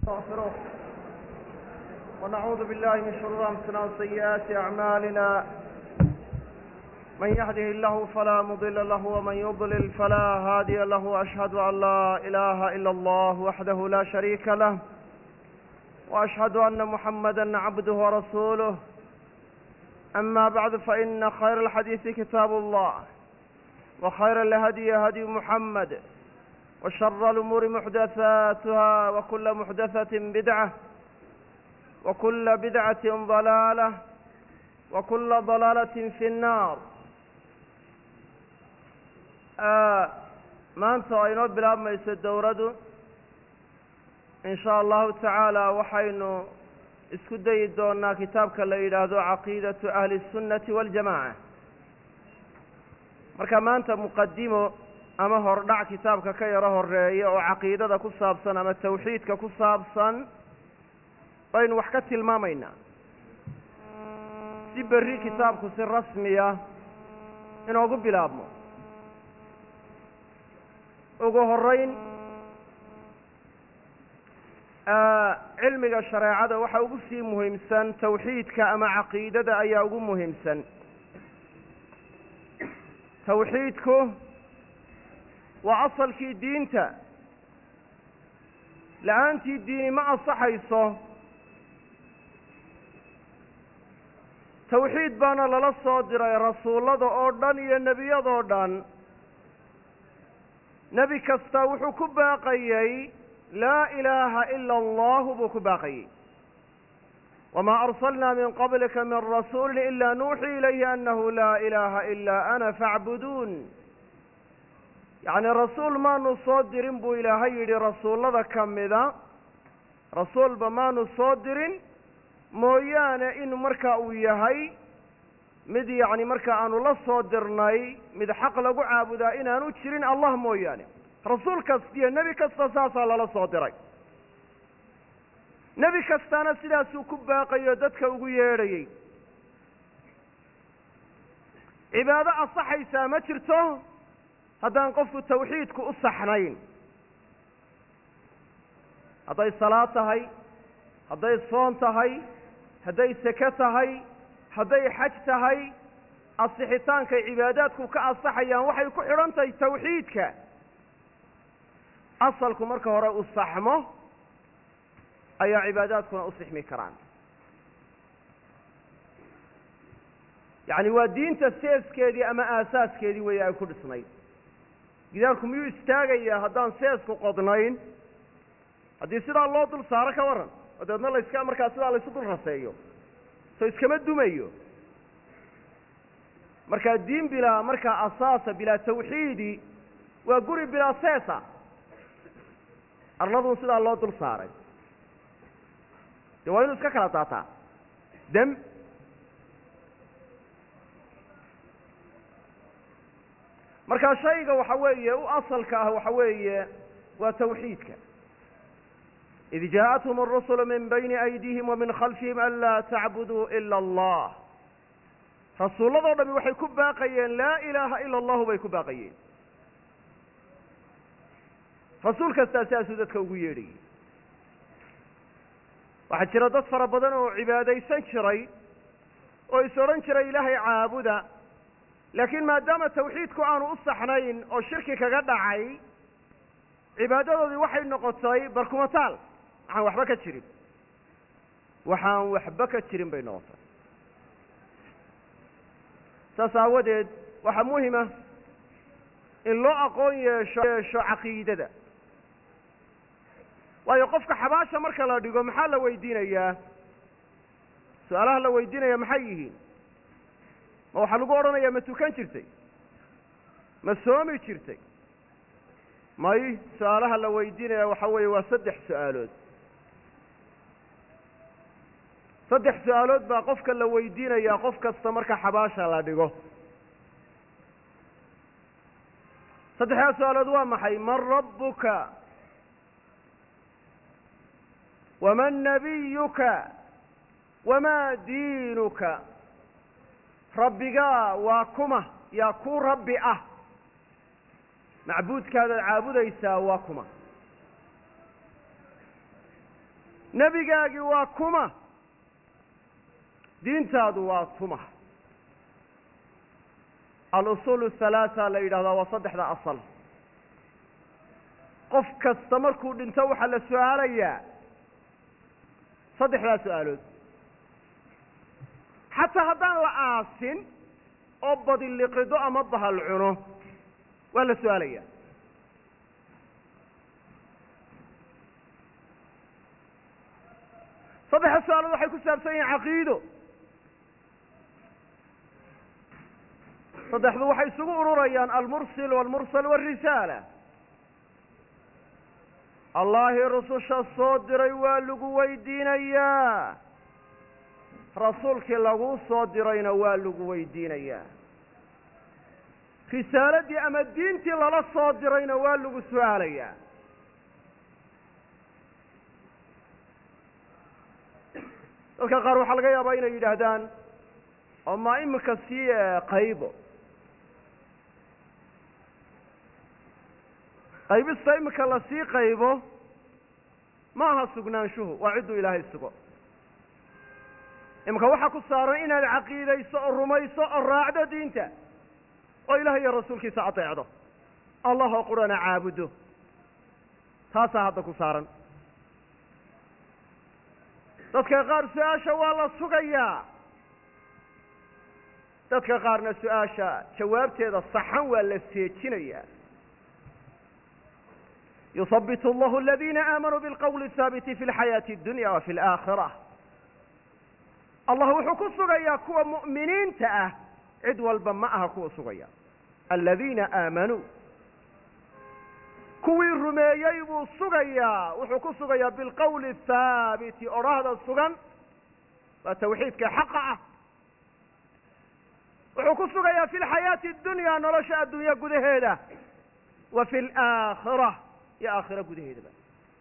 ونستغفره ونعوذ بالله من شرور أنفسنا وسيئات أعمالنا من يهده الله فلا مضل له ومن يضلل فلا هادي له وأشهد أن لا إله إلا الله وحده لا شريك له وأشهد أن محمدا عبده ورسوله أما بعد فإن خير الحديث كتاب الله وخير الهدي هدي محمد وشر الأمور محدثاتها وكل محدثة بدعة وكل بدعة ضلالة وكل ضلالة في النار. maanta waa inoo bilaabmaysa dowradu in sha allahu tacaala waxaynu isku dayi doonaa kitaabka la yidhaahdo caqiidatu ahli الsunnati waاljamaca. marka maanta muqadimo ama hordhac kitaabka ka yaro horeeya oo caqiidada ku saabsan ama tawxiidka ku saabsan baynu wax ka tilmaamaynaa si berri kitaabku si rasmiya inoogu bilaabmo. ugu horeyn cilmiga shareecada waxa ugu sii muhiimsan tawxiidka ama caqiidada ayaa ugu muhiimsan. tawxiidku waa asalkii diinta, la-aantii diini ma ansaxayso. tawxiid baana lala soo diray rasuullada oo dhan iyo nebiyadoo dhan. nebi kasta wuxuu ku baaqayey laa ilaaha ila allahu buu ku baaqayey. wamaa arsalnaa min qablika min rasuulin ilaa nuuxii ilayhi annahu laa ilaaha ilaa ana faacbuduun. yacni rasuul maanu soo dirin buu ilaahay yidhi rasuullada ka mida, rasuulba maanu soo dirin mooyaane in marka uu yahay mid yacni marka aanu la soo dirnay mid xaq lagu caabudaa inaanu jirin allah mooyaane. rasuul kasta iyo nebi kasta saasaa lala soo diray. nebi kastaana sidaasuu ku baaqayo dadka ugu yeedhayey. cibaado ansaxaysaa ma jirto haddaan qofku tawxiidku u saxnayn. hadday salaad tahay, hadday soon tahay, hadday seke tahay, hadday xaj tahay, asixitaankay cibaadaadku ka ansaxayaan waxay ku xidhan tahay tawxiidka. asalku marka hore u saxmo ayaa cibaadaadkuna u sixmi karaan. yacni waa diinta seeskeedii ama aasaaskeedii weeye ay ku dhisnayd. gidaarku miyuu istaagayaa haddaan seesku qodnayn? haddii sidaa loo dul saaro ka warran oo dabeedna layska markaa sidaa laysu dul raseeyo soo iskama dumayo. markaa diin bilaa markaa asaasa bilaa tawxiidi waa guri bilaa seesa. arladun sidaa loo dul saaray dee waa inuu iska kala daataa dem. markaa shayga waxa weeye u asalka ah waxa weeye waa tawxiidka. id jaaءathum الrusulu min bayni أydihim wamin khalfihim an laa tacbuduu ila allah. rasuulladoo dhami waxay ku baaqayeen laa ilaaha ila allahu bay ku baaqayeen. rasuul kastaa sidaasuu dadka ugu yeedhayey. waxaa jira dad fara badan oo cibaadaysan jiray oo is odhan jiray ilaahay caabuda, laakiin maadaama tawxiidku aanu u saxnayn oo shirki kaga dhacay, cibaadadoodii waxay noqotay barkumataal waxaan waxba ka jirin. waxaan waxba ka jirin bay noqotay. saas aawadeed waxaa muhima in loo aqoon yeesho caqiidada. waayo qofka xabaasha marka la dhigo maxaa la weydiinayaa? su-aalaha la weydiinaya maxay yihiin? ma waxaa lagu odhanayaa ma tukan jirtay? ma soomi jirtay? may. su-aalaha la weydiinaya waxaa weeye waa 3 su-aalood. 3 su-aalood baa qofka la weydiinayaa qof kasta marka xabaasha la dhigo. 3 su-aalood waa maxay? man rabbuka waman nabiyuka wamaa diinuka. rabbigaa waa kuma? yaa ku rabbi ah? macbuudkaadaad caabudaysaa waa kuma? nebigaagii waa kuma diintaadu waa tuma alusuul halaaa la yidhahdaa waa saddexda asal qof kasta markuu dhinto waxaa la su'aalayaa saddexdaa su'aalood xataa haddaan la aasin oo badiliqido ama bahal cuno waa la su'aalayaa saddexda su'aalood waxay ku saabsan yihiin caqiido saddexdu waxay isugu ururayaan almursil waalmursal waalrisaala allaahii rususha soo diray waa lagu weydiinayaa rasuulkii laguu soo dirayna waa lagu weydiinayaa risaaladii ama diintii lala soo dirayna waa lagu su'aalayaa dadka qaar waxaa laga yaabaa inay yidhaahdaan oo maa imika sii qaybo qaybista imika la sii qaybo ma aha sugnaanshuhu waa cidduu ilaahay sugo imika waxaa ku saaran inaad caqiidayso oo rumayso oo raacdo diinta oo ilaah iyo rasuulkiisa adeecdo allah oo qurana caabudo taasaa hadda ku saaran dadka qaar su-aasha waa la sugayaa dadka qaarna su-aasha jawaabteeda saxan waa la seejinayaa يثبت الله الذين آمنوا بالقول الثابت في الحياة الدنيا وفي الآخرة الله wuxuu ku sugayaa kuwa mu'miniinta ah cid walba ma aha kuwa sugaya الذيina آamanوu kuwii rumeeyey buu sugayaa wuxuu ku sugayaa biاlqowl الثaabiti odhahda sugan waa tawxiidka xaqa ah wuxuu ku sugayaa fi الحayaaةi الdunya nolosha addunya gudaheeda wa fi الآakhirة iyo aakhiro gudaheedaba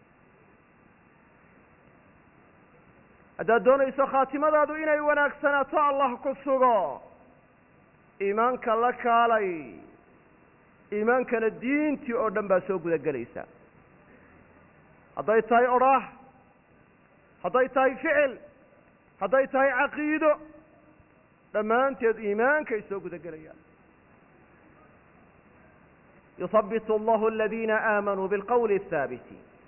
haddaad doonayso khaatimadaadu inay wanaagsanaato allah ku sugo iimaanka la kaalay iimaankana diintii oo dhan baa soo guda gelaysa hadday tahay odhaah hadday tahay ficil hadday tahay caqiido dhammaanteed iimaankay soo guda gelayaan يثبت الله الذين آمنوا بالقول الثابت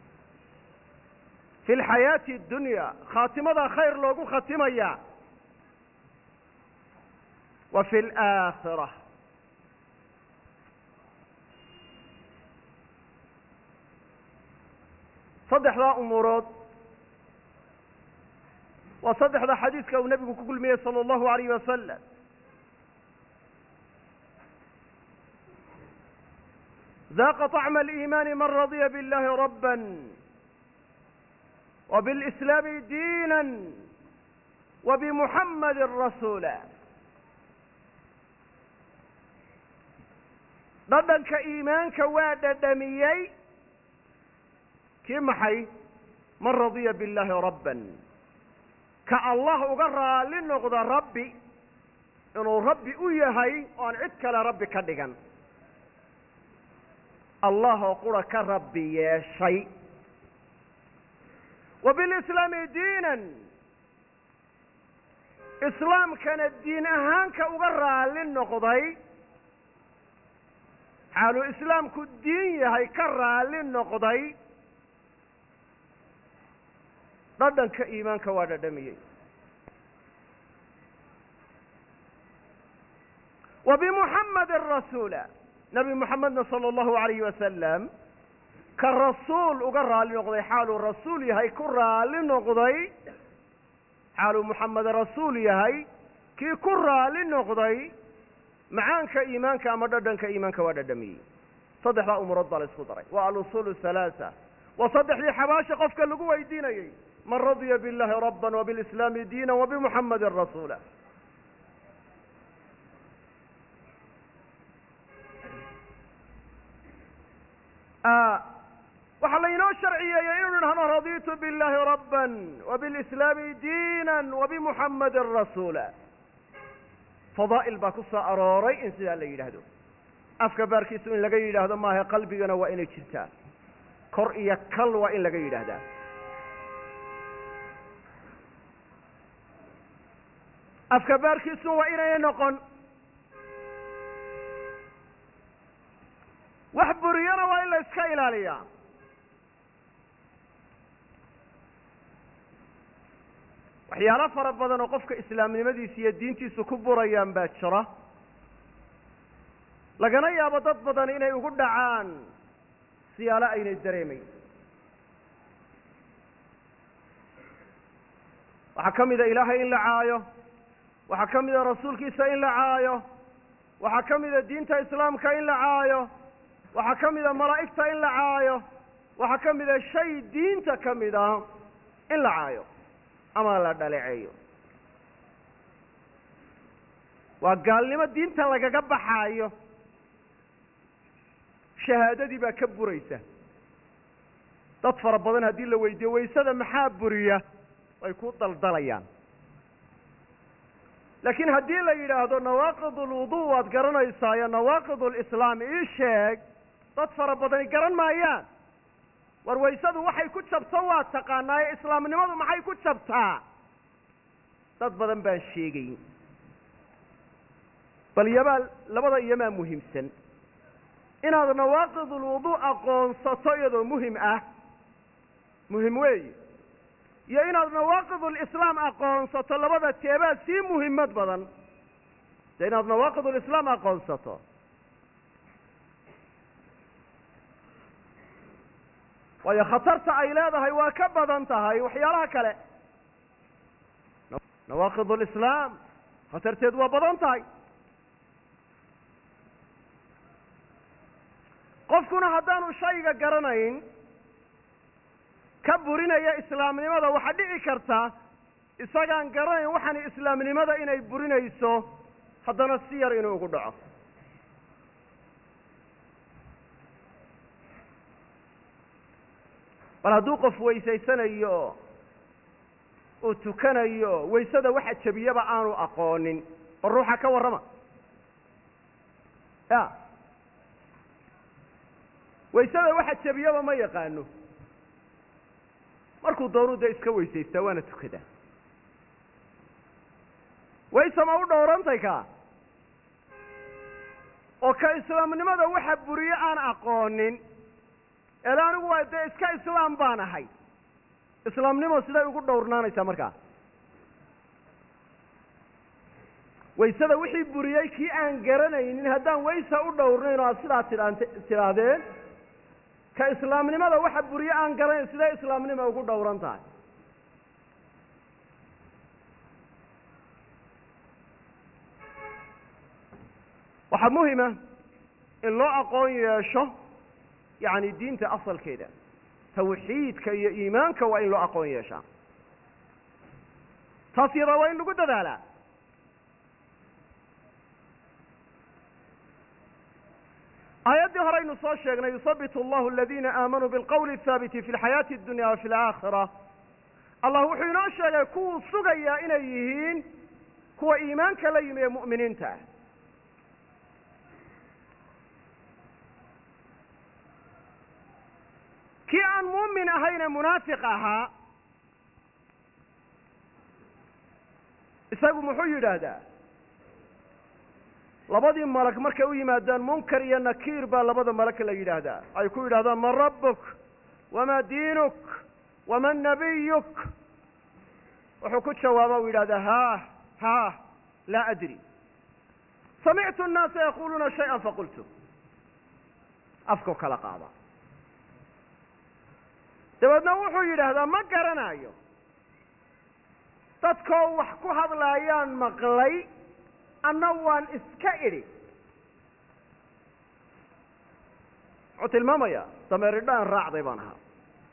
في الحياة الدنيا khاatimada khayr loogu khatimaya وفي الآخرة saddexdaa umuurood waa saddexda xadiidka uu nebigu ku kulmiyey salى الlahu عalayه wasalam ذاق طعم الإيمان من رضي بالله ربا وبالإسلام دينا وبمحمد رسولا dhadhanka iimaanka waa dhadhamiyey kii maxay man radiya biاllaahi rabban ka allah uga raali noqda rabbi inuu rabbi u yahay oo aan cid kale rabbi ka dhigan allah oo qura ka rabbi yeeshay wa bilislaami diinan islaamkana diin ahaanka uga raali noqday xaaluu islaamku diin yahay ka raali noqday dhadhanka iimaanka waa dhadhamiyey wa bimuxammadin rasuula nabi moxamedna salى اllahu عalayhi wasalam ka rasuul uga raali noqday xaaluu rasuul yahay ku raali noqday xaaluu muxamed rasuul yahay kii ku raali noqday macaanka iimaanka ama dhadhanka iimaanka waa dhadhamiyey saddexdaa umurood baa la isku daray waa alusuul الhalaثa waa saddexdii xabaasha qofka lagu weydiinayey man radya biاllahi rabba وbilislaami diina وbimuxamadi rasuula waxaa laynoo sharciyeeyey inuu idhahno raditu biاllahi rabba وbilislaami diina وbimuxamadi rasuula fadaa'il baa ku soo arooray in sidaa la yidhaahdo afka baarkiisu in laga yidhaahdo maaha qalbigana waa inay jirtaa kor iyo kal waa in laga yidhaahdaa afkabaarkiisun waa inay noqon wax buriyana waa in la iska ilaaliyaa. waxyaalo fara badan oo qofka islaamnimadiisa iyo diintiisu ku burayaan baa jira, lagana yaabo dad badan inay ugu dhacaan siyaalo aynay dareemayn. waxaa ka mida ilaahay in la caayo, waxaa ka mida rasuulkiisa in la caayo, waxaa ka mida diinta islaamka in la caayo, waxaa ka mida malaa'igta in la caayo, waxaa ka mida shay diinta ka mida in la caayo ama la dhaleeceeyo. waa gaalnimo diinta lagaga baxaayo, shahaadadii baa ka buraysa. dad fara badan haddii la weydiiyo waysada maxaa buriya way ku daldalayaan, laakiin haddii la yidhaahdo nawaaqid ulwudu waad garanaysaa iyo nawaaqid ulislaam ii sheeg, dad fara badani garan maayaan. war waysadu waxay ku jabto waa taqaanaaye islaamnimadu maxay ku jabtaa? dad badan baan sheegayn. bal yabaa labada iyomaa muhiimsan inaad nawaaqid ulwudu aqoonsato iyadoo muhim ah, muhim weeye, iyo inaad nawaaqid ulislaam aqoonsato, labada teebaa sii muhiimad badan. dee inaad nawaaqid ulislaam aqoonsato. waayo khatarta ay leedahay waa ka badan tahay waxyaalaha kale. nawaaqid ulislaam khatarteed waa badan tahay. qofkuna haddaanu shayga garanayn ka burinaya islaamnimada, waxaa dhici karta isagaan garanayn waxaani islaamnimada inay burinayso, haddana si yar inuu ugu dhaco. bal hadduu qof weysaysanayo uu tukanayo, waysada waxa jebiyaba aanu aqoonin, oo ruuxa ka warrama ya waysada waxa jebiyaba ma yaqaano, markuu doonuu dee iska weysaystaa waana tukadaa. wayse ma u dhowrantay ka oo ka islaamnimada waxa buriye aan aqoonin, ela anigu waa dee iska islaam baan ahay. islaamnimo siday ugu dhowrnaanaysaa markaa? waysada wixii buriyey kii aan garanaynin haddaan waysa u dhowrnayn oo aad sidaa tidhaahdeen, ka islaamnimada waxa buriye aan garanayn siday islaamnimo ugu dhowran tahay? waxaa muhima in loo aqoon yeesho yacni diinta asalkeeda, tawxiidka iyo iimaanka waa in loo aqoon yeeshaa. taas yadaa waa in lagu dadaalaa. aayaddii horeynu soo sheegnay yusabitu allahu aladiina aamanuu bilqowli athaabiti fi lxayaati addunya wa fi alaakhira. allah wuxuu inoo sheegay kuwuu sugayaa inay yihiin kuwa iimaanka la yimi ee mu'miniinta ah. kii aan muumin ahayne munaafiq ahaa, isagu muxuu yidhaahdaa? labadii malag markay u yimaadaan munkar iyo nakiir baa labada malag la yidhaahdaa. ay ku yidhahdaan man rabbuk wamaa diinuk waman nabiyuk. wuxuu ku jawaaba u yidhahdaa haah laa adri, samictu annaasa yaquluuna shay-an faqultu. afkoo kala qaada. dabeedna wuxuu yidhaahdaa ma garanayo, dadkoo wax ku hadlaayaan maqlay, anna waan iska idhi. wuxuu tilmaamayaa dameeridhaan raacday baan ahaa,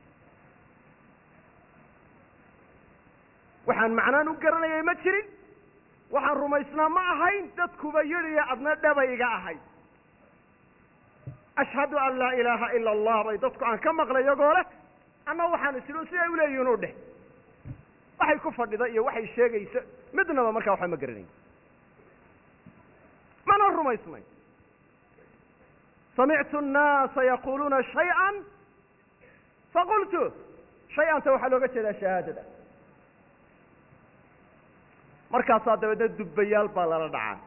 waxaan macnaan u garanayay ma jirin, waxaan rumaysnaa ma ahayn, dadkuba yidhiyo adna dhabayga ahayd. ashhadu an laa ilaaha ila allah bay dadku aan ka maqlay iyagoo leh, anna waxaan islo siday uleeyihin u dheh. waxay ku fadhida iyo waxay sheegaysa midnaba markaa waxba ma garanayn, mana rumaysnay. samictu annaasa yaquluuna shay-an faqultu. shay-anta waxaa looga jeedaa shahaadada. markaasaa dabeedna dubbayaal baa lala dhacaa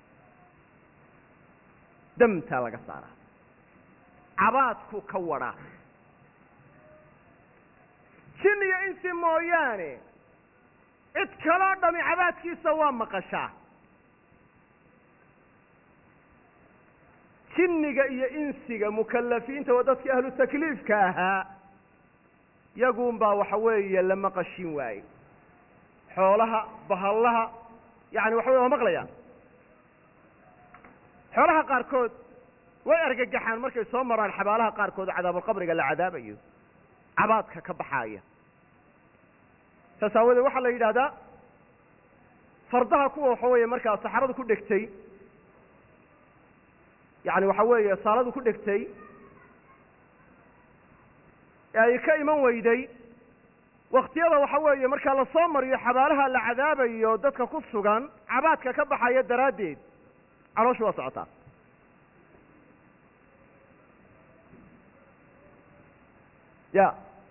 damtaa laga saaraa cabaadku ka wadhaa jin iyo insi mooyaane cid kaloo dhami cabaadkiisa waa maqashaa jinniga iyo insiga mukallafiinta waa dadkii ahlu takliifka ahaa yaguunbaa waxa weeye la maqashin waaye xoolaha bahallaha yani waxa weye waa maqlayaan xoolaha qaarkood way argagaxaan markay soo maraan xabaalaha qaarkood cadaabulqabriga la cadaabayo cabaadka ka baxaaya taas aawadeed waxaa la yidhaahdaa fardaha kuwa waxa weeye markaa saxaradu ku dhegtay yani waxa weeye saaladu ku dhegtay ee ay ka iman weyday waktiyada waxa weeye markaa lasoo mariyo xabaalaha la cadaabayo dadka ku sugan cabaadka ka baxaya daraaddeed calooshu waa socotaa ya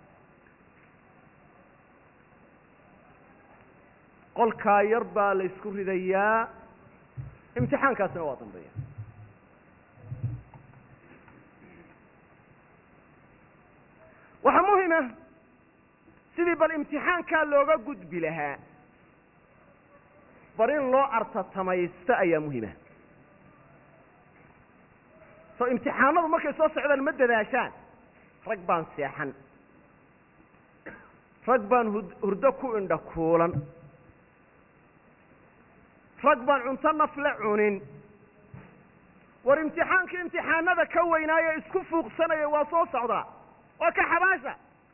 qolkaa yar baa la isku ridayaa imtixaankaasina waa dambeeya waxaa muhima sidii bal imtixaankaa looga gudbi lahaa bar in loo artatamaysto ayaa muhima soo imtixaanadu markay soo socdaan ma dadaashaan rag baan seexan rag baan hurdo ku indha kuulan rag baan cunto nafle cunin war imtixaankii imtixaanada ka weynaayo isku fuuqsanaya waa soo socdaa waa ka xabaasha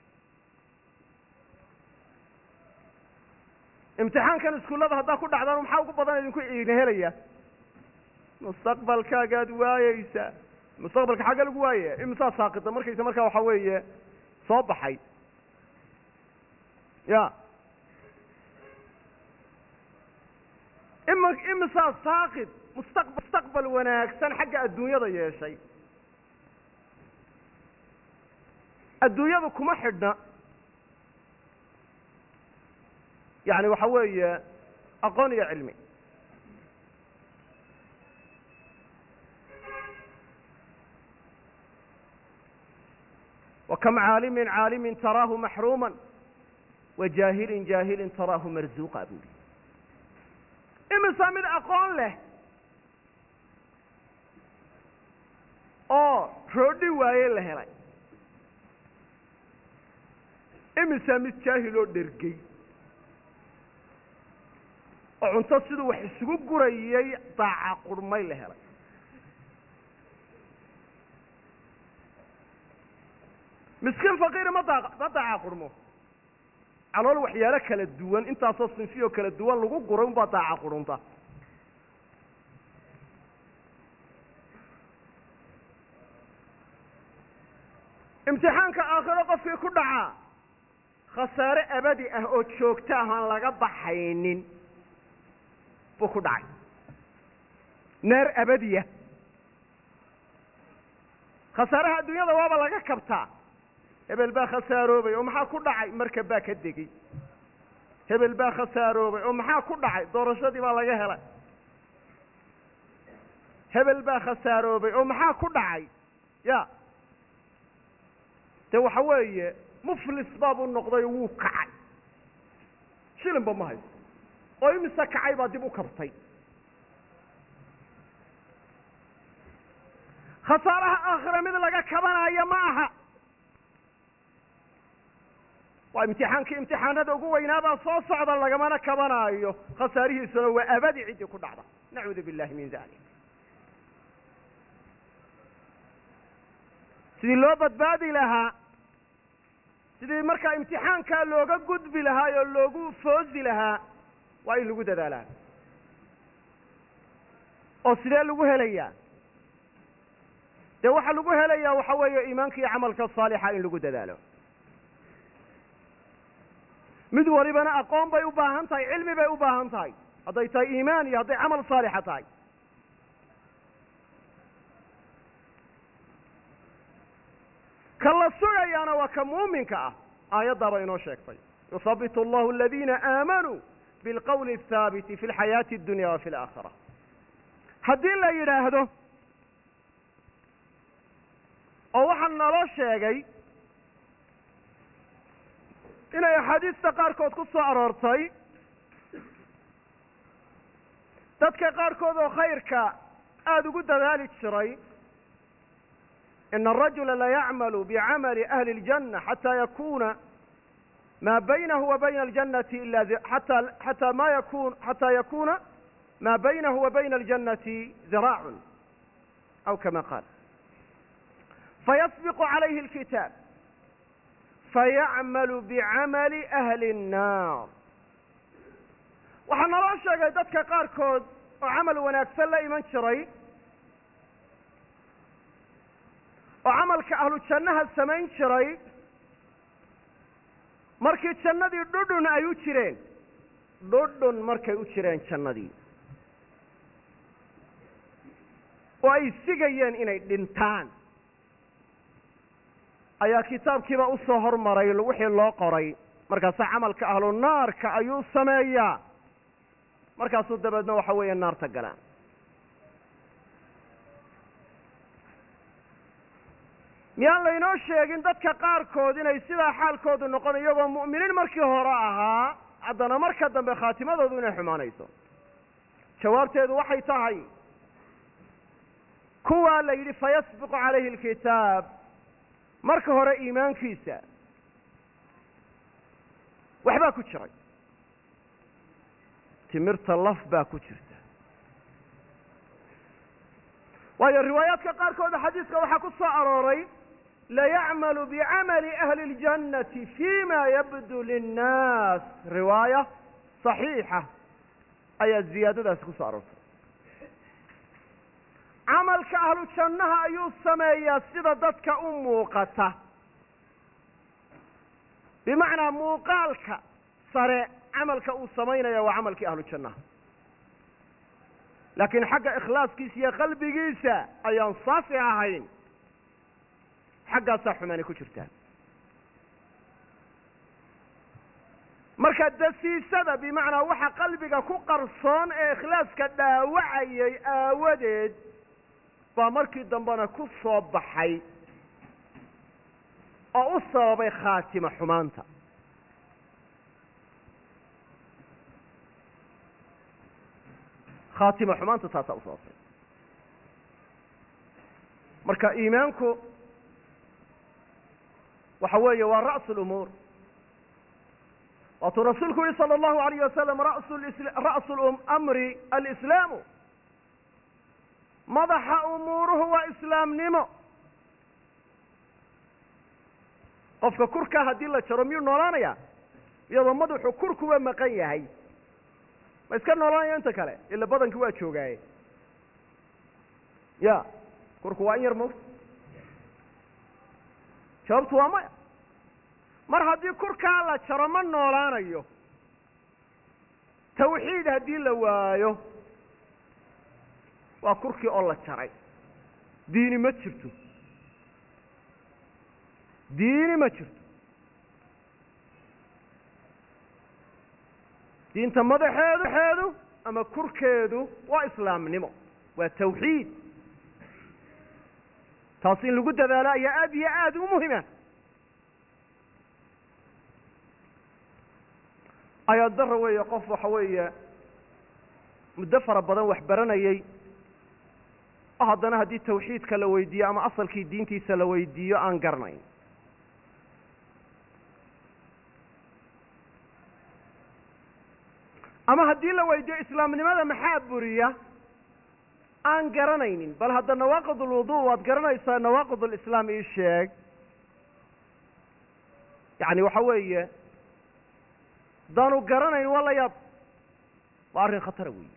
imtixaankan iskuullada haddaa ku dhacdaan maxaa ugu badan idinku idin helaya mustaqbalkaagaad waayeysa mustaqbalka xagga lagu waayaya imisaa saaqida markaysa markaa waxaa weeye soo baxay ya imisaa saaqid mustaqbal wanaagsan xagga adduunyada yeeshay adduunyadu kuma xidhna yani waxa weeye aqoon iyo cilmi وكم عالم عالم تراه محروما وجاهل جاهل تراه مرزوقا bui imisa mid aqoon leh oo roodhi waaye la helay imisa mid jaahiloo dhergey oo cunto siduu wax isugu gurayay daaca qurmay la helay miskiin faqiiri ma daaca qurmo calool waxyaalo kala duwan intaasoo sinfiyoo kala duwan lagu guray unbaa daaca qurunta imtixaanka aakhiro qofkii ku dhacaa khasaare abadi ah oo joogto ah aan laga baxaynin buu ku dhacay naar abadiya khasaaraha adduunyada waaba laga kabtaa hebel baa khasaaroobay oo maxaa ku dhacay markab baa ka degey hebel baa khasaaroobay oo maxaa ku dhacay doorashadii baa laga helay hebel baa khasaaroobay oo maxaa ku dhacay ya de waxa weeye muflis baabuu noqday wuu kacay shilinba ma hayso oo imise kacay baa dib u kabtay khasaaraha aakhira mid laga kabanaayo ma aha waa imtixaankii imtixaanada ugu weynaabaa soo socda lagamana kabanaayo khasaarihiisuna waa abadi ciddii ku dhacda nacuudu billahi min dalik sidii loo badbaadi lahaa sidii markaa imtixaankaa looga gudbi lahaa oo loogu foosi lahaa waa in lagu dadaalaa oo sidee lagu helayaa dee waxaa lagu helayaa waxa weeye iimaanka iyo camalka saalixa in lagu dadaalo mid walibana aqoon bay u baahan tahay cilmi bay u baahan tahay hadday tahay iimaan iyo hadday camal saalixa tahay ka la sugayaana waa ka muuminka ah aayaddaaba inoo sheegtay yuhabitu allahu aladiina aamanuu بالقول الثابت في الحياة الدنيا وفي الآخرة haddii la yidhaahdo oo waxaa naloo sheegay inay axaadiista qaarkood ku soo aroortay dadka qaarkood oo khayrka aada ugu dadaali jiray إن الرجل ليعمل بعمل أهل الجنة ما بينه وبين الجنة إلا حتى يكون ما بينه وبين الجنة ذراع أو كما قال فيسبق عليه الكتاب فيعمل بعمل أهل النار waxaa naloo sheegay dadka qaarkood oo camal wanaagsan la iman jiray oo camalka ahlu jannaha samayn jiray markii jannadii dhudhun ay u jireen dhudhun markay u jireen jannadii oo ay sigayeen inay dhintaan ayaa kitaabkiiba u soo hormaray wixii loo qoray markaasaa camalka ahlu naarka ayuu sameeyaa markaasuu dabeedna waxa weeye naarta galaan miyaan laynoo sheegin dadka qaarkood inay sidaa xaalkoodu noqon iyagoo mu'miniin markii hore ahaa haddana marka dambe khaatimadoodu inay xumaanayso jawaabteedu waxay tahay kuwaa la yidhi fayasbiqu calayhi alkitaab marka hore iimaankiisa waxbaa ku jiray timirta laf baa ku jirta waayo riwaayaadka qaarkooda xadiiska waxaa ku soo arooray layacmalu bicamali ahli اljannati fima yabdu linnaas riwaaya صaxiixa ayaa ziyaadadaasi ku soo aroortay camalka ahlu jannaha ayuu sameeyaa sida dadka u muuqata bimacnaa muuqaalka sare camalka uu samaynaya waa camalkii ahlu jannaha laakiin xagga ikhlaaskiisa iyo qalbigiisa ayaan saafi ahayn xaggaasaa xumaani ku jirtaa marka dasiisada bimacnaa waxa qalbiga ku qarsoon ee ikhlaaska dhaawacayay aawadeed baa markii dambena ku soo baxay oo u sababay khaatima xumaanta khaatima xumaanta taasaa u sababtay marka iimaanku waxa weeye waa ra'su lumuur waatuu rasuulku yihi salى اllahu alayh wasalam ra'su amri alislaamu madaxa umuuruhu waa islaamnimo qofka kurkaa haddii la jaro miyuu noolaanaya iyadoo madaxu kurkuwa maqan yahay ma iska noolaanaya inta kale ila badankii waa joogaaye ya kurku waa in yar moogta jawaabtu waa maya mar haddii kurkaa la jaro ma noolaanayo tawxiid haddii la waayo waa kurkii oo la jaray diini ma jirto diini ma jirto diinta madaxeedu ama kurkeedu waa islaamnimo waa tawxiid taas in lagu dadaalo ayaa aad iyo aad u muhima ayaad dara weeye qof waxa weeye muddo fara badan wax baranayey oo haddana haddii tawxiidka la weydiiyo ama asalkii diintiisa la weydiiyo aan garanayn ama haddii la weydiiyo islaamnimada maxaa buriya aan garanaynin bal hadda nawaaqid ulwudu waad garanaysaa nawaaqid ulislaam ii sheeg yacni waxa weeye haddaanu garanayn waa la yaab waa arrin khatara weeye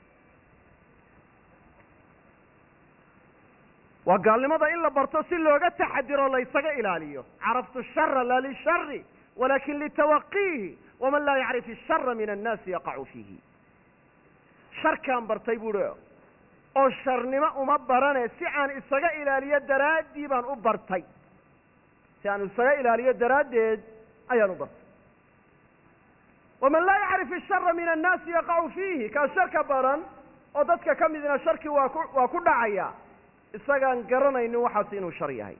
waa gaalnimada in la barto si looga taxadiro laysaga ilaaliyo caraftu shara laa lishari walakin litawaqiihi waman laa yacrif ishara min annaasi yaqacu fiihi sharkaan bartay buuhi oo sharnimo uma barane si aan isaga ilaaliyo daraaddii baan u bartay si aan isaga ilaaliyo daraaddeed ayaan u bartay waman laa yacrif ishara min annaasi yaqacu fiihi kaa sharka baran oo dadka ka midna sharki waa ku dhacaya isagaan garanaynin waxaas inuu shar yahay.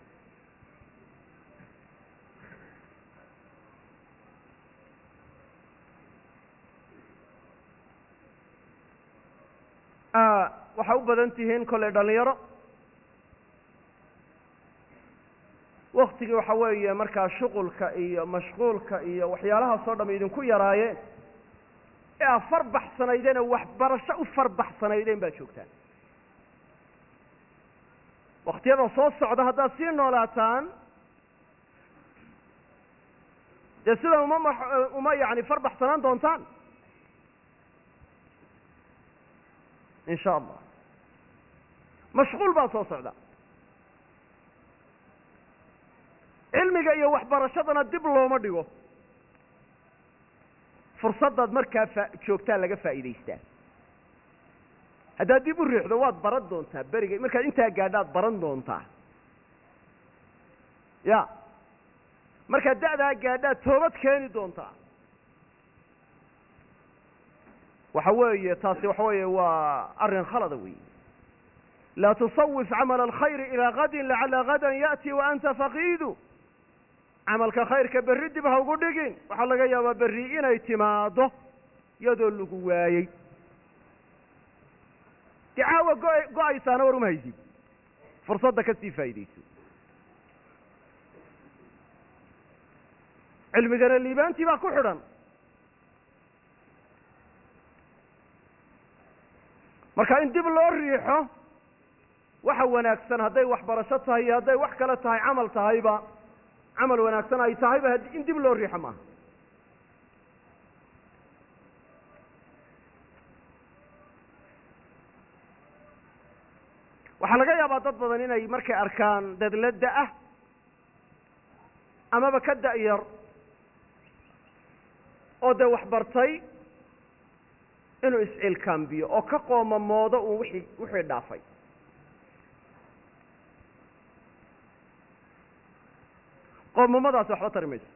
waxaa u badan tihiin kolley dhalinyaro waktigii waxa weeye markaa shuqulka iyo mashquulka iyo waxyaalahaas oo dham idinku yaraayeen ee aad farbaxsanaydeen oo waxbarasho u farbaxsanaydeen baad joogtaan. waktiyada soo socda haddaad sii noolaataan dee sidan uma yani farbaxsanaan doontaan in sha allah. mashquul baa soo socda. cilmiga iyo waxbarashadana dib looma dhigo. fursaddaad markaa joogtaa laga faa'iidaystaa. haddaad dib u riixdo waad baran doontaa beriga markaad intaa gaadhaad baran doontaa ya markaad da'daa gaadhaad toobad keeni doontaa. waxa weeye taasi waxa weeye waa arrin khalada weeye. laa tusawif camala alkhayri ilaa gadin lacala gadan ya'ti wa anta faqiidu. camalka khayrka berri dib ha ugu dhigin waxaa laga yaabaa berri inay timaado iyadoo lagu waayey. dicaawa go-aysaana war uma haysid fursadda ka sii faa'iidayso. cilmigana liibaantii baa ku xidhan. marka in dib loo riixo waxa wanaagsan hadday waxbarasho tahay iyo hadday wax kale tahay camal tahayba camal wanaagsan ay tahayba in dib loo riixo maaha. waxaa laga yaabaa dad badan inay markay arkaan dad la da-ah amaba ka da-yar oo dee wax bartay inuu iscilkaambiyo oo ka qoomamoodo uu wixii dhaafay. qoomamadaasi waxba tari mayso.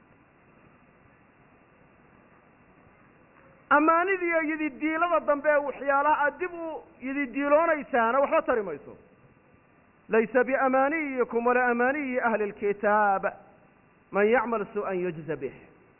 ammaanidii iyo yididiilada dambe ee waxyaalaha aad dib u yididiiloonaysaana waxba tari mayso. laysa biamaaniyikum walaa amaaniyi ahli اlkitaab man yacmal su-an yujza bih.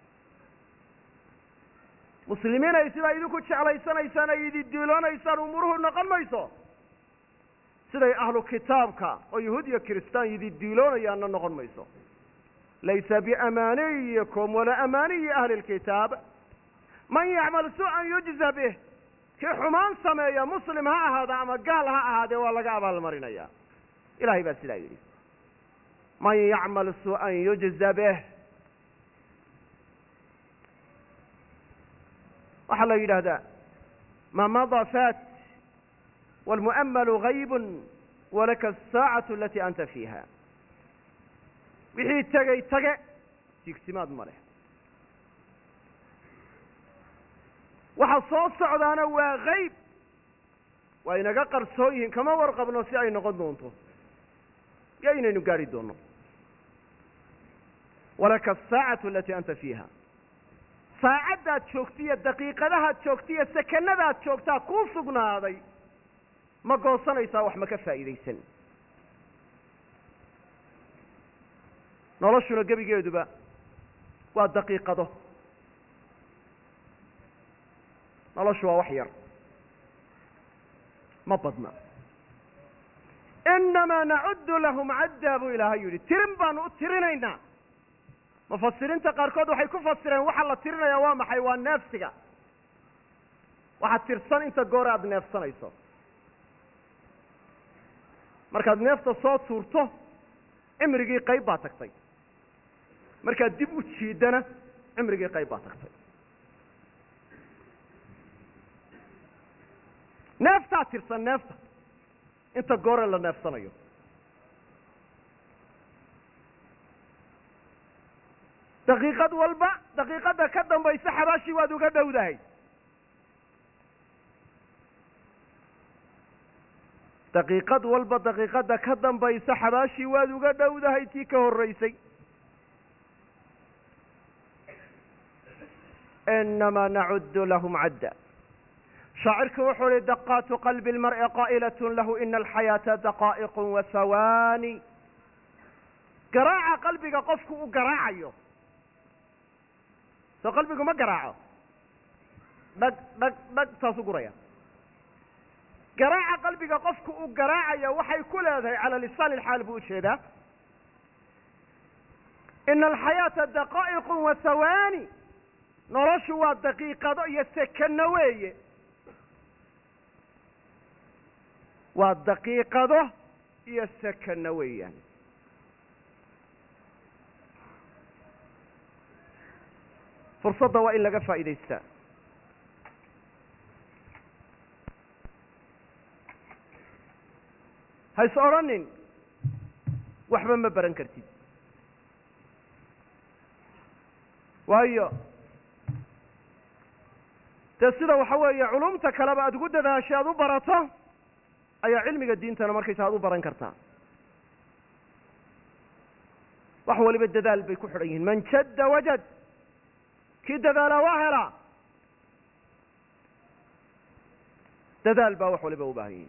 muslimiin ay sidaa idinku jeclaysanaysaan ay yididiiloonaysaan umuruhu noqon mayso siday ahlu kitaabka oo yahuud iyo kiristaan yididiiloonayaanna noqon mayso. laysa biamaaniyikum walaa amaaniyi ahli اlkitaab man yacmal su-an yujza bih. kii xumaan sameeya muslim ha ahaada ama gaal ha ahaadee waa laga abaalmarinaya. ilahay baa sidaa yidhi man yacmal su-an yujza bih. waxaa la yidhaahdaa ma mada faat wاlmu'amalu gayb walaka الsaacaة alati anta fiiha. wixii tegey tage tigsimaad ma leh. waxa soo socdaana waa gayb waa inaga qarsoon yihiin kama warqabno si ay noqon doonto iyo inaynu gaari doonno. walaka الsaacaة alati anta fiiha. saacaddaad joogtiyo daqiiqadahaad joogtiyo sekanadaad joogtaa kuu sugnaaday ma goosanaysaa wax ma ka faa'iidaysan. noloshuna gebigeeduba waa daqiiqado. noloshu waa wax yar ma badna. inamaa nacuddu lahum caddaa buu ilaahay yidhi tirin baanu u tirinaynaa. mufasiriinta qaarkood waxay ku fasireen waxa la tirinayaa waa maxay? waa neefsiga. waxaad tirsan inta goor aad neefsanayso. markaad neefta soo tuurto cimrigii qayb baa tagtay. markaad dib u jiidana cimrigii qayb baa tagtay. neeftaa tirsan neefta inta goore la neefsanayo. daqiiqad walba daqiiqadda ka dambaysa xabaashii waad uga dhowdahay. daqiiqad walba daqiiqadda ka dambaysa xabaashii waad uga dhowdahay tii ka horraysay. إنما نعد لهم عدا شاعرك وحول دقات قلب المرء قائلة له إن الحياة دقائق وثواني قراعة قلبك قفك وقراعيه سو قلبك ما قراعه دق تاسو قرية قراعة قلبك قفك وقراعيه وحي كل هذا على لسان الحال بوشيده إن الحياة دقائق وثواني نرشوا الدقيقة يسكن ويه والدقيقة يسكن ويه فرصة وإن لقى فائدة الساعة هاي سؤالين وحبا ما بران كرتيد وهي تسيدا وحوى علومتا كلابا أدقود ذا أشياء برطة أي علمي الدين تانا مركي سادو بران كرتا وحوى اللي بالدذال بيكو حريين من شد وجد كي دذال واهرة دذال با وحوى اللي بوباهين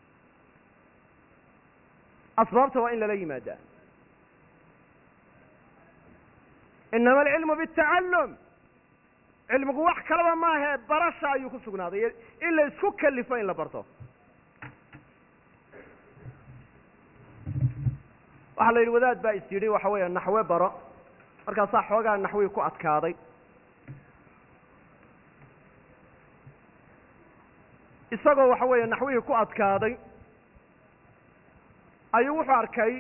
أصبرت وإن لي ماذا إنما العلم بالتعلم علم wax kalaba ma aha barasha ayuu ku sugnaaday illa isku kalifo in la barto waxa la wadaad baa isiri waxa weeyaan naxwe baro markaas xoogaa naxwi ku adkaaday isagoo waxa weeyaan naxwi ku adkaaday ayuu wuxuu arkay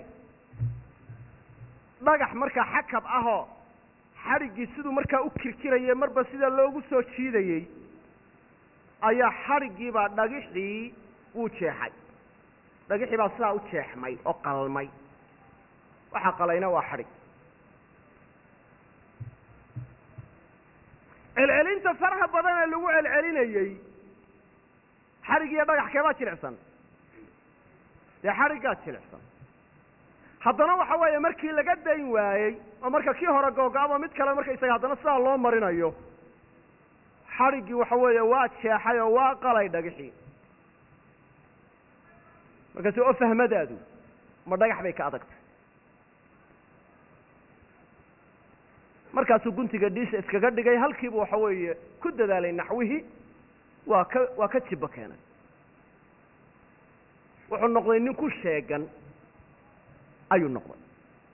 dhagax marka xakab ahoo xarigii siduu markaa u kirkirayay marba sida loogu soo jiidayay ayaa xarigii baa dhagixii uu jeexay dhagixii baa sidaa u jeexmay oo qalmay waxa qalayna waa xarig celcelinta faraha badan ee lagu celcelinayay xarig iyo dhagax keebaa jilicsan dee xariggaa jilicsan haddana waxa weeye markii laga dayn waayey oo marka kii hore googo'aba mid kale marka isaga haddana sidaa loo marinayo xariggii waxa weeye waa jeexay oo waa qalay dhagixii markaasi oo fahmadaadu ma dhagax bay ka adagtay markaasuu guntiga dhiisha iskaga dhigay halkiibu waxa weeye ku dadaalay naxwihii waa ka jibbo keenay wuxuu noqday nin ku sheegan ayuu noqday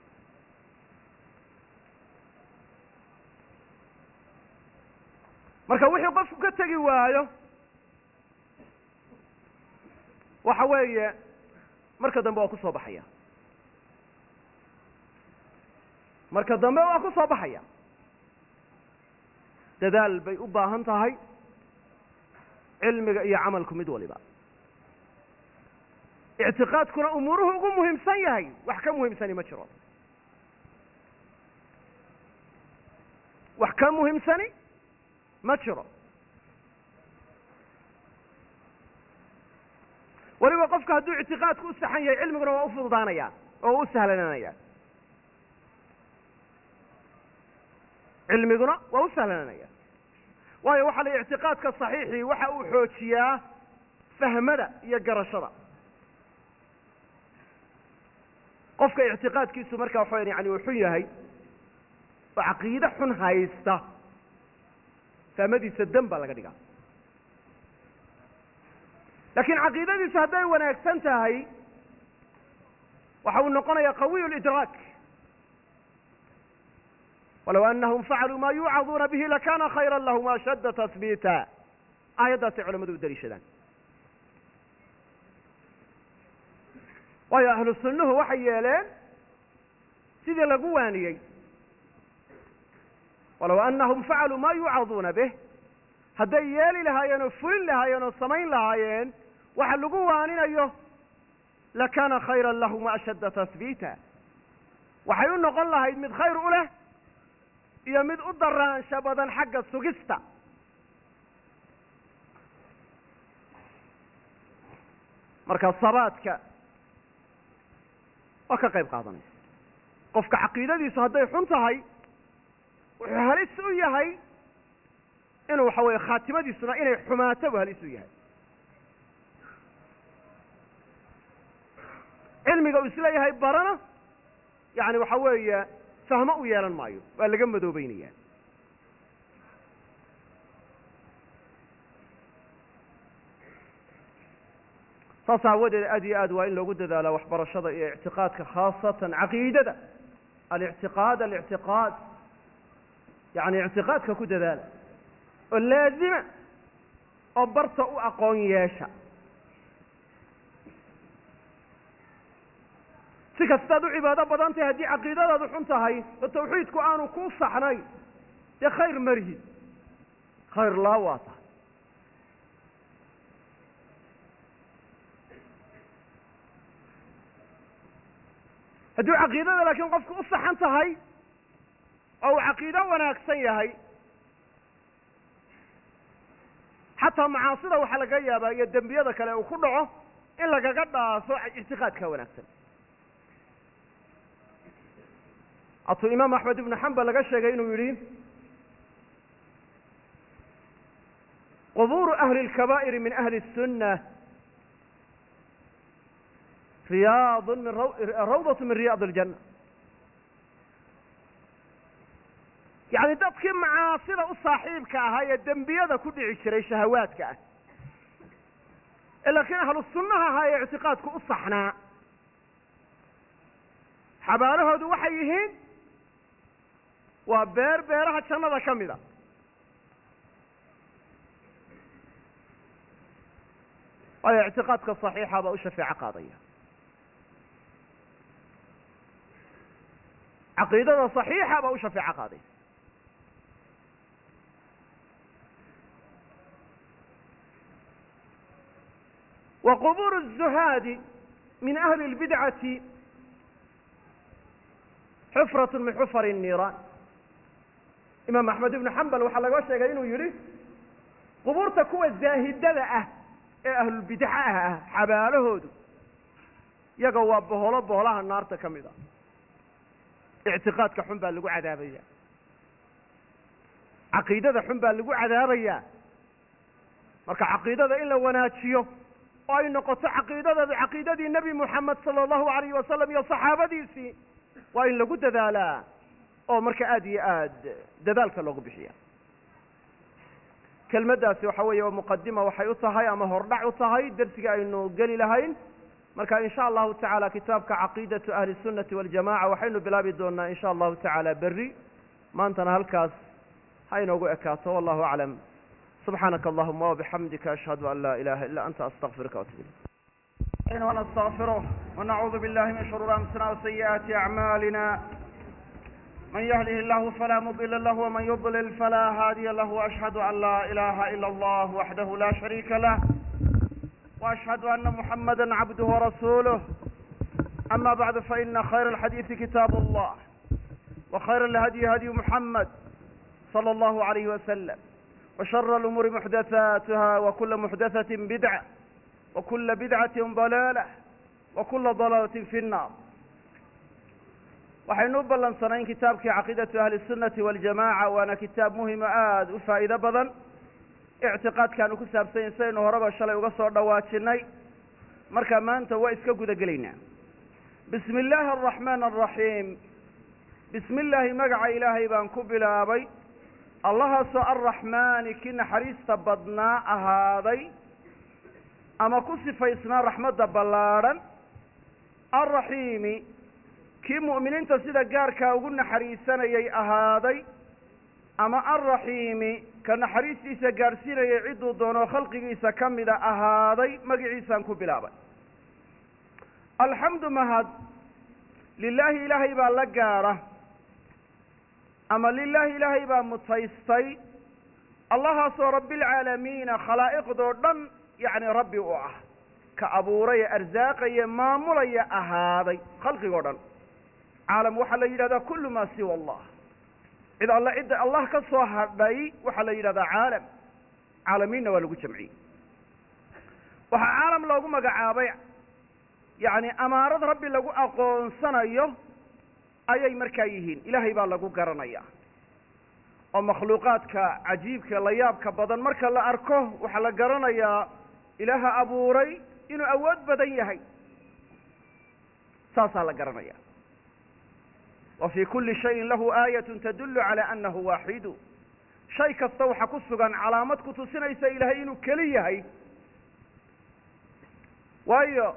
marka wixii qofku ka tegi waayo waxa weeye marka dambe waa ku soo baxaya marka dambe waa ku soo baxaya dadaal bay u baahan tahay cilmiga iyo camalku mid waliba اعتقادكنا أموره ugu muhiimsan yahay wax ka muhiimsani ma jiro wax ka muhiimsani ma jiro waliba qofka hadduu اعتقادku u saxan yahay cilmiguna waa u fududaanaya oo u sahlananaya cilmiguna waa u sahlananaya waayo waxa la اعتقادka صحيحي waxa uu xoojiyaa fahmada iyo garashada qofka اعتقادkiisu markaa waxa yani uu xun yahay oo caqiide xun haysta fahmadiisa dan baa laga dhigaa laakiin caqiidadiisu hadday wanaagsan tahay waxa uu noqonayaa qawiy اlidraak walow anahum facaluu ma yuucaduuna bihi lakana khayra lahum ashadda tahbiita aayaddaasay culamadu u daliishadaan waayo ahlu sunnuhu waxay yeeleen sidii lagu waaniyey walow anahum facaluu ma yuucaduuna bih hadday yeeli lahaayeen oo fulin lahaayeen oo samayn lahaayeen waxa lagu waaninayo lakana khayra lahum waashadda tahbiita waxay u noqon lahayd mid khayr u leh iyo mid u daraansho badan xagga sugista marka sabaadka waa ka qayb qaadanaysa qofka caqiidadiisu hadday xun tahay wuxuu halis u yahay inuu waxa weeye khaatimadiisuna inay xumaato bu halis u yahay. cilmiga uu isleeyahay barana yani waxa weeye fahmo u yeelan maayo, waa laga madoobeynaya. saas aawadeed aad iyo aad waa in loogu dadaala waxbarashada iyo ictiqaadka, khaasatan caqiidada. alictiqaad yani ictiqaadka ku dadaala oo laazima oo barta u aqoon yeesha. si kastaad u cibaado badan tahay haddii caqiidadaadu xun tahay oo tawxiidku aanu ku saxnayn dee khayr marihid, khayr laa waa tahay. hadduu caqiidada laakiin qofku u saxan tahay oo uu caqiido wanaagsan yahay, xataa macaasida waxaa laga yaabaa iyo dembiyada kale uu ku dhaco in lagaga dhaafo ictiqaadka wanaagsan. atuu imaam axmed ibnu xambal laga sheegay inuu yidhi qubuuru ahli اlkabaa'iri min ahli الsunna rawdat min riyaad اljanna. yani dadkii macaasida u saaxiibka ahaa ee dembiyada ku dhici jiray shahawaadka ah ee laakiin ahlu sunnaha ahaa ee ictiqaadku u saxnaa, xabaalahoodu waxay yihiin waa beeraha jannada ka mida. waayo ictiqaadka صaxiixa baa u shafeeco qaadaya. caqiidada صaxiixa baa u shafeeco qaadaya. wa qubuur الزuhaadi min ahli اlbidcati xufraة min xufar الniiraan. imaam axmed ibnu xambal waxaa laga sheegay inuu yidhi qubuurta kuwa zaahidada ah ee ahlulbidcaha ah xabaalahoodu iyaga waa boholaha naarta ka mid a. ictiqaadka xun baa lagu cadaabaya, caqiidada xun baa lagu cadaabayaa. marka caqiidada in la wanaajiyo oo ay noqoto caqiidadii nebi moxamed sala allahu alayh wasalam iyo saxaabadiisii waa in lagu dadaalaa oo marka aad iyo aad dadaalka loogu bixiya. kelmaddaasi waxa weeye waa muqadima waxay u tahay ama hordhac u tahay dersiga aynu geli lahayn. marka in sha allahu tacaala kitaabka caqiidatu ahli الsunati waljamaca waxaynu bilaabi doonaa in sha allahu tacaala berri. maantana halkaas ha inoogu ekaato. wallahu aclam. subxaanaka allahuma wabixamdika ashhadu an laa ilaha ila anta astaqfiruka watub ilayk. ونستغفره ونعوذ بالله من شرور أنفسنا وسيئات أعمالنا. من يهده الله فلا مضل له ومن يضلل فلا هادي له. وأشهد أن لا إله إلا الله وحده لا شريك له وأشهد أن محمدا عبده ورسوله. أما بعد فإن خير الحديث كتاب الله وخير الهدي هدي محمد صلى الله عليه وسلم وشر الأمور محدثاتها وكل محدثة بدعة وكل بدعة ضلالة وكل ضلالة في النار. waxaynu u ballansanayn kitaabkii caqiidatu ahli الsunnati waاljamaca, waana kitaab muhima aad u faa'iido badan. ictiqaadkaanu ku saabsanyahin sidaynu horeba shalay uga soo dhawaajinay. marka maanta waa iska guda gelaynaa. bismi illaahi الraxmaan الraxiim. bismi illaahi magaca ilaahay baan ku bilaabay, allahaasoo arraxmaani kii naxariista badnaa ahaaday ama ku sifaysnaa raxmadda ballaadhan, alraxiimi kii mu'miniinta sida gaarkaa ugu naxariisanayay ahaaday, ama alraxiimi ka naxariistiisa gaadhsiinayay cidduu doonoo khalqigiisa ka mida ahaaday, magiciisaan ku bilaabay. alxamdu mahad lilaahi ilaahay baa la gaadha, ama lilaahi ilaahay baa mutaystay, allahaasoo rabbialcaalamiina khalaa'iqdoo dhan yacni rabbi u ah, ka abuuraya arsaaqaya maamulaya ahaaday khalqigoo dhan. caalam waxaa la yidhahdaa kullu maa siwa allah. cidda allah ka soo hadhay waxaa la yidhahdaa caalam. caalamiinna waa lagu jamciyey. waxaa caalam loogu magacaabay yacni amaarad rabbi lagu aqoonsanayo ayay markaa yihiin. ilaahay baa lagu garanaya oo makhluuqaadka cajiibka la yaabka badan marka la arko waxaa la garanayaa ilaaha abuuray inuu awood badan yahay saasaa la garanaya wa fii kulli shayin lahu aayatun tadullu calaa annahu waaxidu shay kasta waxaa ku sugan calaamad ku tusinaysa ilaahay inuu keli yahay waayo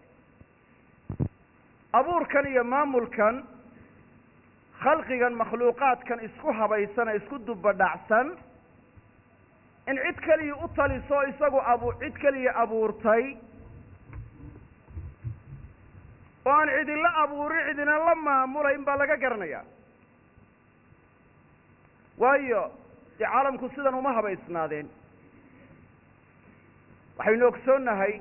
abuurkan iyo maamulkan khalqigan makhluuqaadkan isku habaysan ee isku dubadhacsan in cid keliya u taliso isagu cid keliya abuurtay oo aan cidila abuurin cidina la maamulayn baa laga garanayaa waayo dee caalamku sidan uma habaysnaadeen waxaynu ogsoonnahay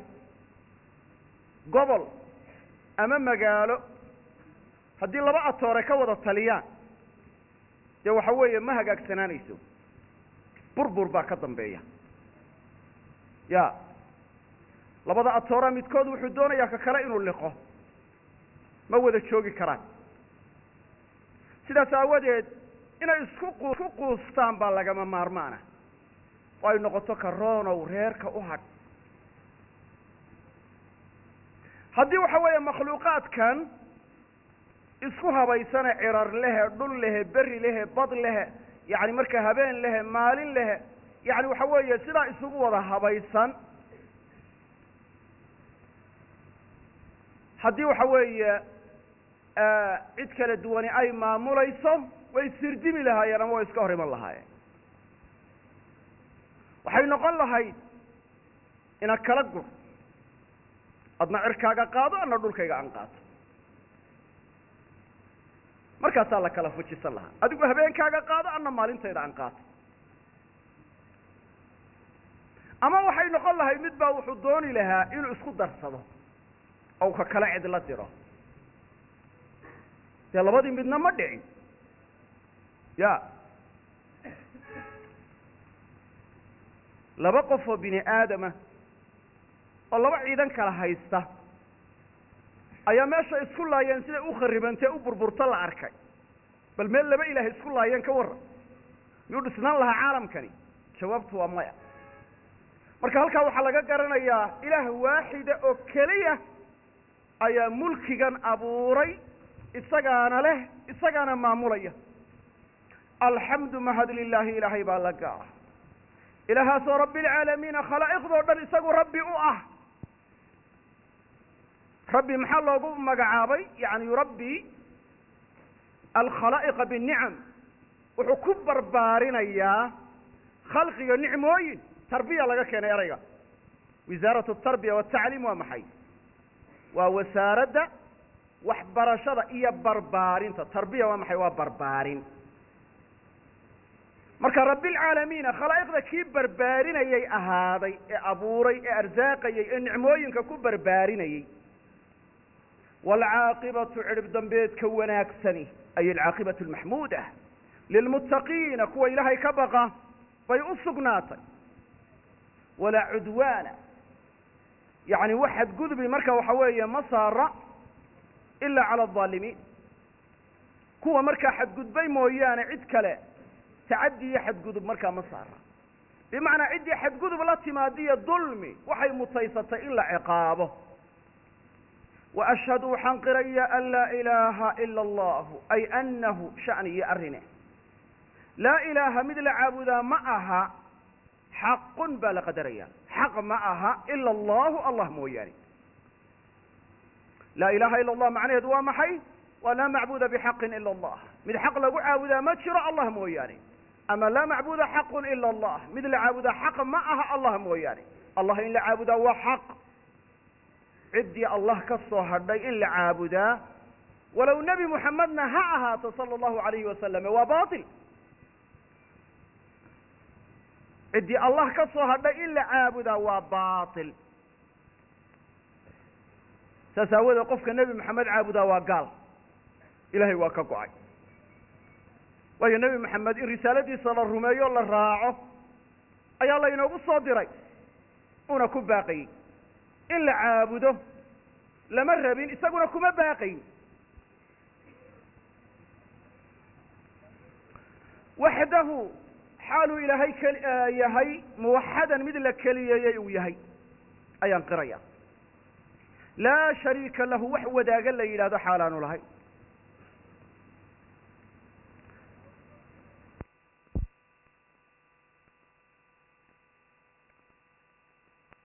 gobol ama magaalo haddii laba atoore ka wada taliyaan dee waxa weeye ma hagaagsanaanayso burbur baa ka dambeeya ya labada atoora midkood wuxuu doonayaa ka kale inuu liqo ma wada joogi karaan sidaas aawadeed inay isku quustaan baa lagama maarmaana oo ay noqoto karoonow reerka u hadh haddii waxa weeye makhluuqaadkan isku habaysane cirar lehe dhul lehe beri lehe bad lehe yacni marka habeen lehe maalin lehe yacni waxa weeye sidaa isugu wada habaysan haddii waxa weeye cid kala duwani ay maamulayso way sirdimi lahaayeen ama way iska hor iman lahaayeen waxay noqon lahayd ina kala gur adna cirkaaga qaado adna dhulkayga aan qaato markaasaa la kala fujisan lahaa adigu habeenkaaga qaado adna maalintayda aan qaato ama waxay noqon lahayd mid baa wuxuu dooni lahaa inuu isku darsado oo ka kala cidla diro dee labadii midna ma dhicin ya laba qof oo bini aadama oo laba ciidan kala haysta ayaa meesha isku laayeen siday u kharibantee u burburto la arkay bal meel laba ilaahay isku laayeen ka warran miyuu dhisnaan lahaa caalamkani jawaabtu waa maya marka halkaa waxaa laga garanayaa ilaah waaxida oo keliya ayaa mulkigan abuuray isagaana leh isagaana maamulaya alxamdu mahad lilaahi ilaahay baa la gaara ilaahaasoo rabbi alcaalamiina khalaa'iqdoo dhan isagu rabbi u ah rabbi maxaa loogu magacaabay yani yurabbi alkhalaa'iqa binicam wuxuu ku barbaarinayaa khalqiga nicmooyin tarbiya laga keenay erayga wisaaratu tarbiya watacliim waa maxay waa wasaaradda waxbarashada iyo barbaarinta tarbiya waa maxay waa barbaarin marka rabbilcaalamiina khalaa'iqda kii barbaarinayay ahaaday ee abuuray ee arsaaqayay ee nicmooyinka ku barbaarinayey waalcaaqibatu cirib dambeedka wanaagsani ay alcaaqibatu almaxmuuda lilmuttaqiina kuwa ilaahay ka baqa bay u sugnaatay walaa cudwaana yacni wax xadgudbi marka waxa weeye ma saara ilaa cala aldaalimiin kuwa markaa xadgudbay mooyaane cid kale tacaddi iyo xadgudub markaa ma saara bimacnaa ciddii xadgudub la timaadiyo dulmi waxay mutaysatay in la ciqaabo wa ashhadu waxaan qiraya an laa ilaaha ila allahu ay annahu sha'ni iyo arine laa ilaaha mid la caabudaa ma aha xaqun baa la qadaraya xaq ma aha ila allahu allah mooyaane laa ilaha ila allah macnaheedu waa maxay waa laa macbuda bixaqin ila allah mid xaq lagu caabudaa ma jiro allah mooyaane ama laa macbuda xaqun ila allah mid la caabudaa xaq ma aha allah mooyaane allah in la caabudaa waa xaq ciddii allah ka soo hadhay in la caabudaa walow nebi muxamedna ha ahaato sala allahu alayhi wasalame waa bail ciddii allah ka soo hadhay in la caabudaa waa baatil saas aawadeed qofka nebi moxamed caabudaa waa gaal ilahay waa ka go-ay waayo nebi moxamed in risaaladiisa la rumeeyo la raaco ayaa laynoogu soo diray una ku baaqayey in la caabudo lama rabin isaguna kuma baaqayn waxdahu xaaluu ilaahay yahay muwaxadan mid la keliyeeyey uu yahay ayaan qiraya laa shariika lahu wax wadaaga la yidhahdo xaalaanu lahayn